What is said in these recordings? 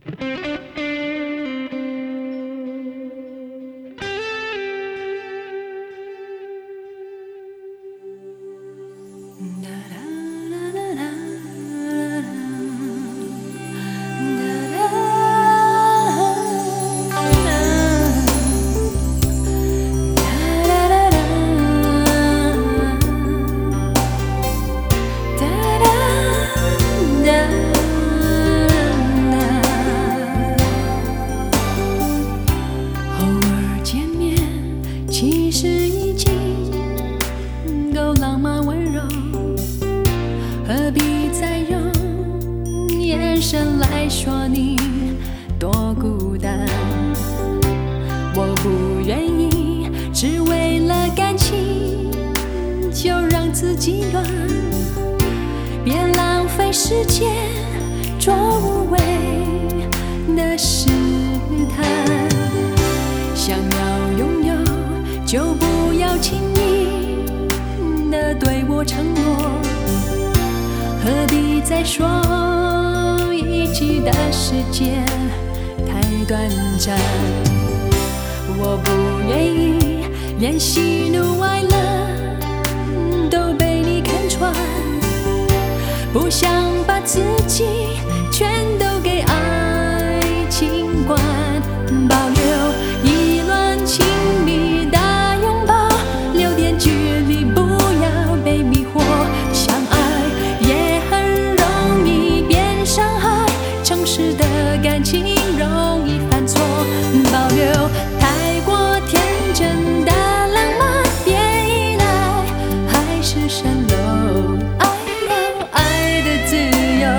其实已经够浪漫温柔，何必再用眼神来说你多孤单？我不愿意只为了感情就让自己乱，别浪费时间做无谓的试探。想要拥有就不要轻易地对我承诺，何必再说一起的时间太短暂？我不愿意连喜怒哀乐都被你看穿，不想把自己全都给爱情观，保留意乱情迷的拥抱，留点距离，不要被迷惑。相爱也很容易变伤害，诚实的感情容易犯错，保留太过天真的浪漫，别依赖，还是蜃楼爱有爱的自由。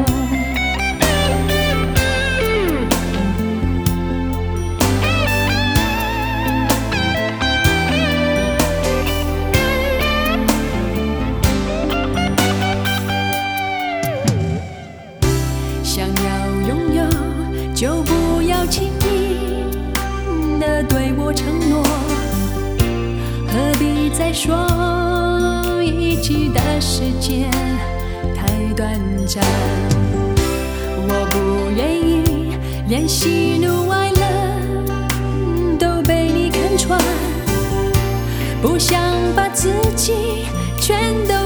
想要拥有就不要轻易地对我承诺，何必再说一起的时间太短暂？我不愿意连喜怒哀乐都被你看穿，不想把自己全都